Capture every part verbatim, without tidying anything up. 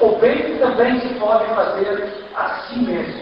o bem também se pode fazer a si mesmo.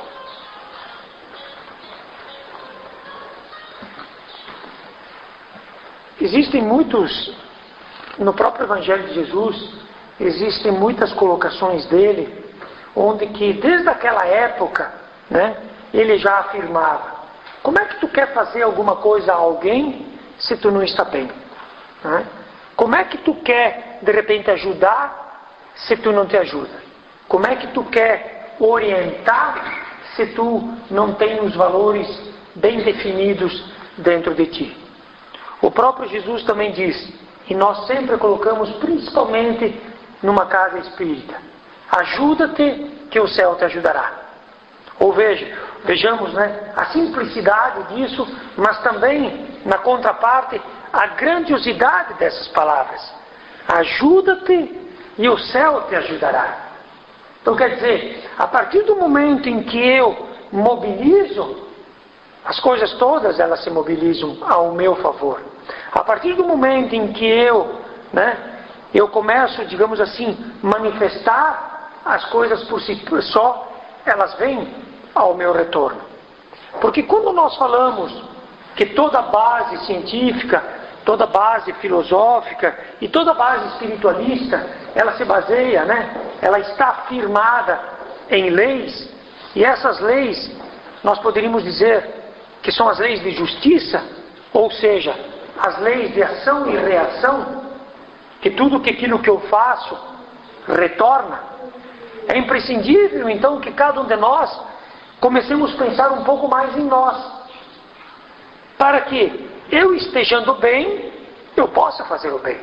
Existem muitos, no próprio Evangelho de Jesus, existem muitas colocações dele, onde que desde aquela época, né, ele já afirmava: como é que tu quer fazer alguma coisa a alguém se tu não está bem? Né? Como é que tu quer, de repente, ajudar se tu não te ajuda? Como é que tu quer orientar se tu não tem os valores bem definidos dentro de ti? O próprio Jesus também diz, e nós sempre colocamos principalmente numa casa espírita: ajuda-te que o céu te ajudará. Ou veja, vejamos, né, a simplicidade disso, mas também, na contraparte, a grandiosidade dessas palavras. Ajuda-te e o céu te ajudará. Então quer dizer, a partir do momento em que eu mobilizo, as coisas todas elas se mobilizam ao meu favor. A partir do momento em que eu, né, eu começo, digamos assim, manifestar as coisas por si só, elas vêm ao meu retorno. Porque quando nós falamos que toda base científica, toda base filosófica e toda base espiritualista, ela se baseia, né, ela está firmada em leis, e essas leis nós poderíamos dizer que são as leis de justiça, ou seja, as leis de ação e reação, que tudo que aquilo que eu faço retorna. É imprescindível então que cada um de nós comecemos a pensar um pouco mais em nós, para que eu estejando bem, eu possa fazer o bem.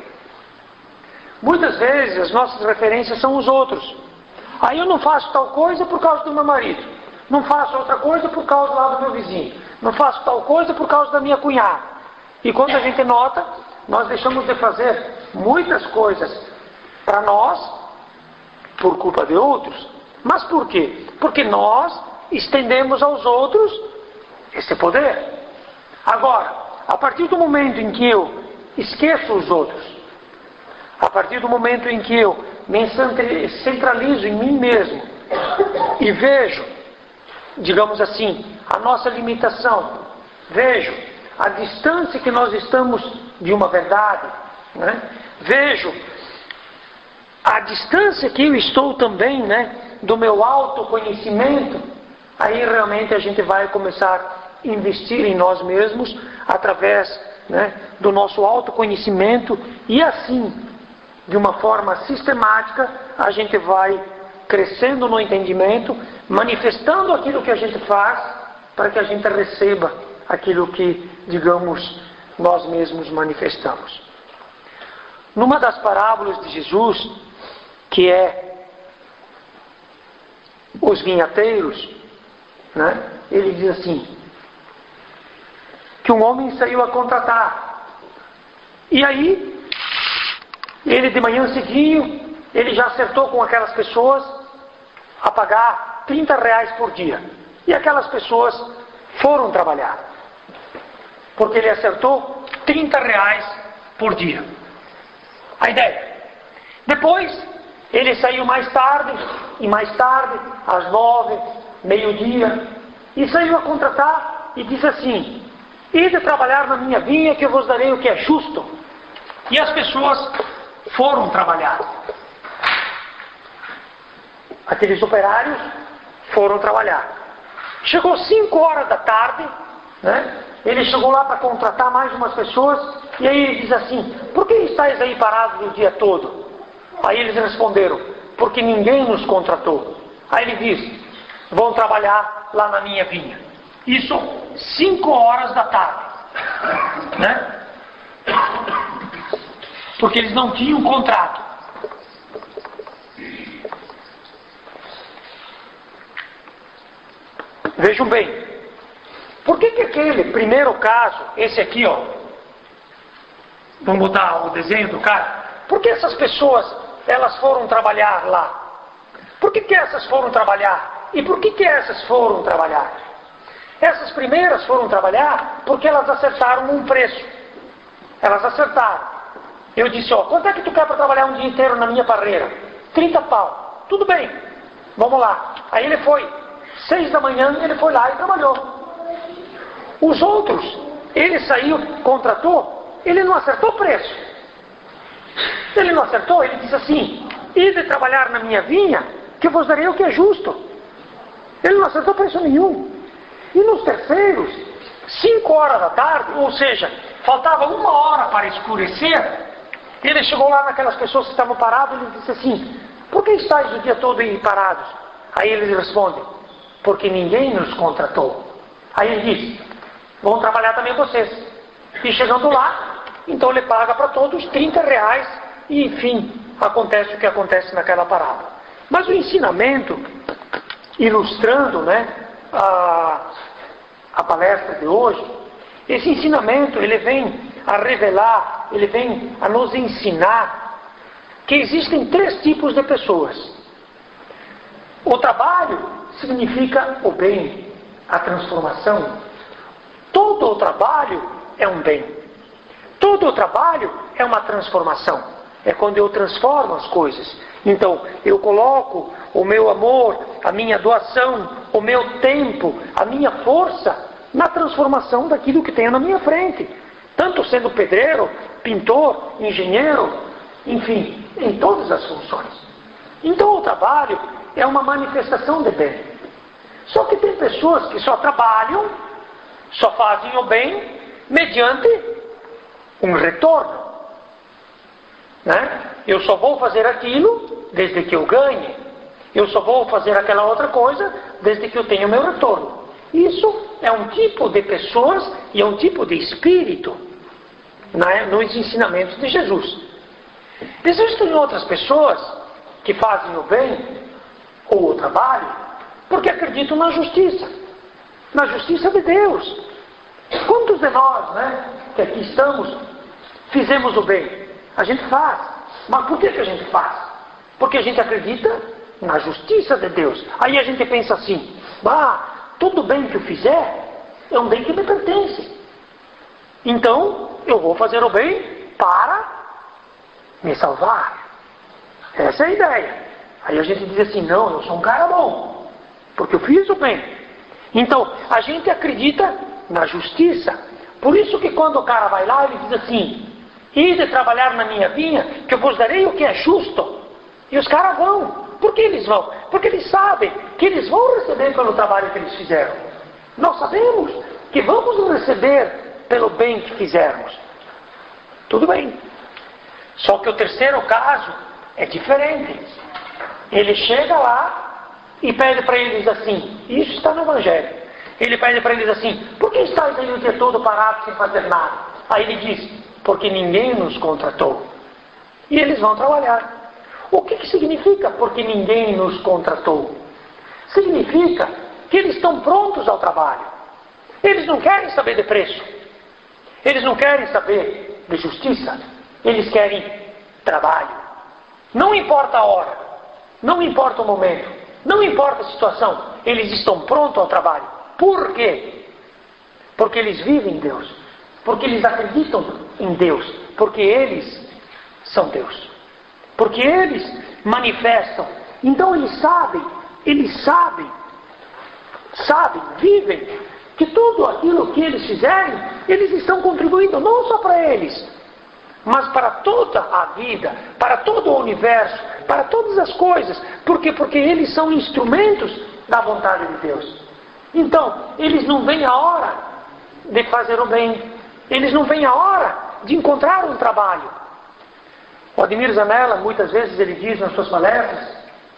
Muitas vezes as nossas referências são os outros. Aí eu não faço tal coisa por causa do meu marido, não faço outra coisa por causa lá do meu vizinho, não faço tal coisa por causa da minha cunhada. E quando a gente nota, nós deixamos de fazer muitas coisas para nós por culpa de outros. Mas por quê? Porque nós estendemos aos outros esse poder. Agora, a partir do momento em que eu esqueço os outros, a partir do momento em que eu me centralizo em mim mesmo e vejo, digamos assim, a nossa limitação, vejo a distância que nós estamos de uma verdade, né? Vejo a distância que eu estou também, né, do meu autoconhecimento, aí realmente a gente vai começar a investir em nós mesmos através, né, do nosso autoconhecimento, e assim, de uma forma sistemática, a gente vai crescendo no entendimento, manifestando aquilo que a gente faz, para que a gente receba aquilo que, digamos, nós mesmos manifestamos. Numa das parábolas de Jesus, que é os vinhateiros, né, ele diz assim, que um homem saiu a contratar. E aí, ele de manhã cedinho, ele já acertou com aquelas pessoas a pagar trinta reais por dia. E aquelas pessoas foram trabalhar. Porque ele acertou trinta reais por dia. A ideia. Depois, ele saiu mais tarde, e mais tarde, às nove, meio-dia, e saiu a contratar e disse assim, ide trabalhar na minha vinha que eu vos darei o que é justo. E as pessoas foram trabalhar. Aqueles operários foram trabalhar. Chegou cinco horas da tarde, né? Ele chegou lá para contratar mais umas pessoas, e aí ele diz assim, por que estáis aí parados o dia todo? Aí eles responderam, porque ninguém nos contratou. Aí ele diz, vão trabalhar lá na minha vinha. Isso, cinco horas da tarde, né? Porque eles não tinham contrato. Vejam bem, por que que aquele primeiro caso, esse aqui, ó, vamos botar o desenho do cara, por que essas pessoas, elas foram trabalhar lá? Por que que essas foram trabalhar? E por que que essas foram trabalhar? Essas primeiras foram trabalhar porque elas acertaram um preço. Elas acertaram. Eu disse, ó, quanto é que tu quer para trabalhar um dia inteiro na minha parreira? trinta pau. tudo bem, vamos lá. Aí ele foi, seis da manhã, ele foi lá e trabalhou. Os outros, ele saiu, contratou, ele não acertou o preço. Ele não acertou, ele disse assim, ide trabalhar na minha vinha, que eu vos darei o que é justo. Ele não acertou preço nenhum. E nos terceiros, cinco horas da tarde, ou seja, faltava uma hora para escurecer, ele chegou lá naquelas pessoas que estavam paradas e ele disse assim, por que estáis o dia todo aí parados? Aí eles respondem, porque ninguém nos contratou. Aí ele diz, vão trabalhar também vocês. E chegando lá, então ele paga para todos trinta reais e enfim, acontece o que acontece naquela parada. Mas o ensinamento, ilustrando, né, a, a palestra de hoje, esse ensinamento ele vem a revelar, ele vem a nos ensinar que existem três tipos de pessoas. O trabalho significa o bem, a transformação. Todo o trabalho é um bem. Todo o trabalho é uma transformação. É quando eu transformo as coisas. Então, eu coloco o meu amor, a minha doação, o meu tempo, a minha força na transformação daquilo que tenho na minha frente. Tanto sendo pedreiro, pintor, engenheiro, enfim, em todas as funções. Então o trabalho é uma manifestação de bem. Só que tem pessoas que só trabalham, só fazem o bem mediante um retorno. Né? Eu só vou fazer aquilo desde que eu ganhe. Eu só vou fazer aquela outra coisa desde que eu tenha o meu retorno. Isso é um tipo de pessoas e é um tipo de espírito, né, nos ensinamentos de Jesus. Existem outras pessoas que fazem o bem ou o trabalho porque acreditam na justiça, na justiça de Deus. Quantos de nós, né, que aqui estamos, fizemos o bem? A gente faz. Mas por que que a gente faz? Porque a gente acredita na justiça de Deus. Aí a gente pensa assim, bah, todo bem que eu fizer é um bem que me pertence. Então, eu vou fazer o bem para me salvar. Essa é a ideia. Aí a gente diz assim, não, eu sou um cara bom, porque eu fiz o bem. Então, a gente acredita na justiça. Por isso que quando o cara vai lá, ele diz assim, ide trabalhar na minha vinha, que eu vos darei o que é justo. E os caras vão. Por que eles vão? Porque eles sabem que eles vão receber pelo trabalho que eles fizeram. Nós sabemos que vamos receber pelo bem que fizermos. Tudo bem. Só que o terceiro caso é diferente. Ele chega lá e pede para eles assim, isso está no Evangelho. Ele pede para eles assim, por que estáis aí o dia todo parado sem fazer nada? Aí ele diz, porque ninguém nos contratou. E eles vão trabalhar. O que que significa porque ninguém nos contratou? Significa que eles estão prontos ao trabalho. Eles não querem saber de preço. Eles não querem saber de justiça. Eles querem trabalho. Não importa a hora. Não importa o momento. Não importa a situação. Eles estão prontos ao trabalho. Por quê? Porque eles vivem em Deus. Porque eles acreditam em Deus. Porque eles são Deus. Porque eles manifestam. Então eles sabem, eles sabem, sabem, vivem, que tudo aquilo que eles fizerem, eles estão contribuindo não só para eles, mas para toda a vida, para todo o universo, para todas as coisas. Por quê? Porque eles são instrumentos da vontade de Deus. Então, eles não veem a hora de fazer o bem. Eles não veem a hora de encontrar um trabalho. O Ademir Zanella, muitas vezes ele diz nas suas palestras,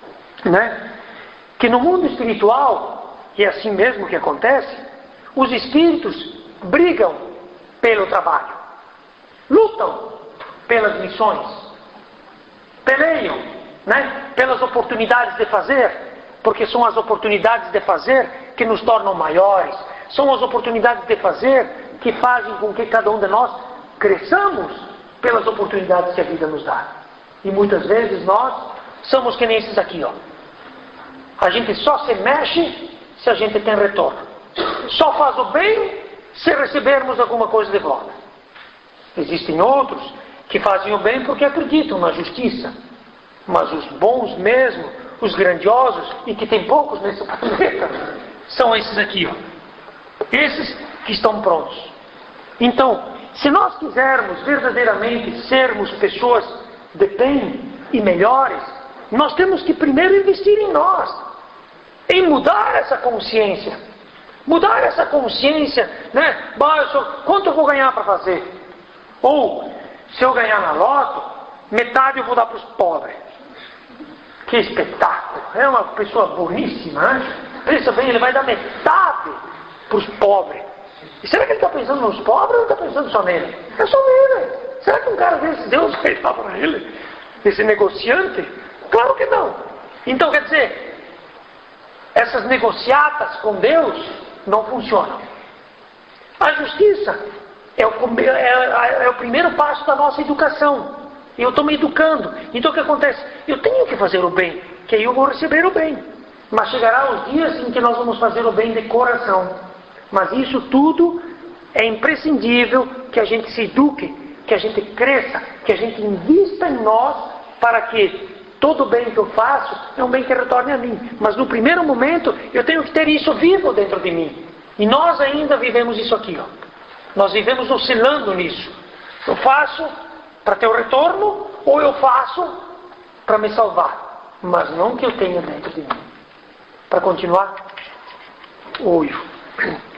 né, que no mundo espiritual, e é assim mesmo que acontece, os espíritos brigam pelo trabalho, lutam pelas missões, peleiam, né, pelas oportunidades de fazer, porque são as oportunidades de fazer que nos tornam maiores, são as oportunidades de fazer que fazem com que cada um de nós cresçamos pelas oportunidades que a vida nos dá. E muitas vezes nós somos que nem esses aqui, ó. A gente só se mexe se a gente tem retorno. Só faz o bem se recebermos alguma coisa de volta. Existem outros que fazem o bem porque acreditam na justiça. Mas os bons mesmo, os grandiosos, e que tem poucos nesse planeta, são esses aqui, ó. Esses que estão prontos. Então, se nós quisermos verdadeiramente sermos pessoas de bem e melhores, nós temos que primeiro investir em nós, em mudar essa consciência. Mudar essa consciência, né? Bah, eu sou, quanto eu vou ganhar para fazer? Ou, se eu ganhar na loto, metade eu vou dar para os pobres. Que espetáculo! É uma pessoa boníssima, né? Pensa bem, ele vai dar metade para os pobres. E será que ele está pensando nos pobres ou está pensando só nele? É só nele. Será que um cara desse, Deus vai dar para ele? Esse negociante? Claro que não. Então, quer dizer, essas negociatas com Deus não funcionam. A justiça é o, é, é o primeiro passo da nossa educação. Eu estou me educando. Então o que acontece? Eu tenho que fazer o bem, que aí eu vou receber o bem. Mas chegará os dias em que nós vamos fazer o bem de coração. Mas isso tudo é imprescindível que a gente se eduque, que a gente cresça, que a gente invista em nós, para que todo o bem que eu faço é um bem que retorne a mim. Mas no primeiro momento eu tenho que ter isso vivo dentro de mim. E nós ainda vivemos isso aqui, ó. Nós vivemos oscilando nisso. Eu faço para ter o retorno, ou eu faço para me salvar. Mas não que eu tenha dentro de mim. Para continuar, o uivo.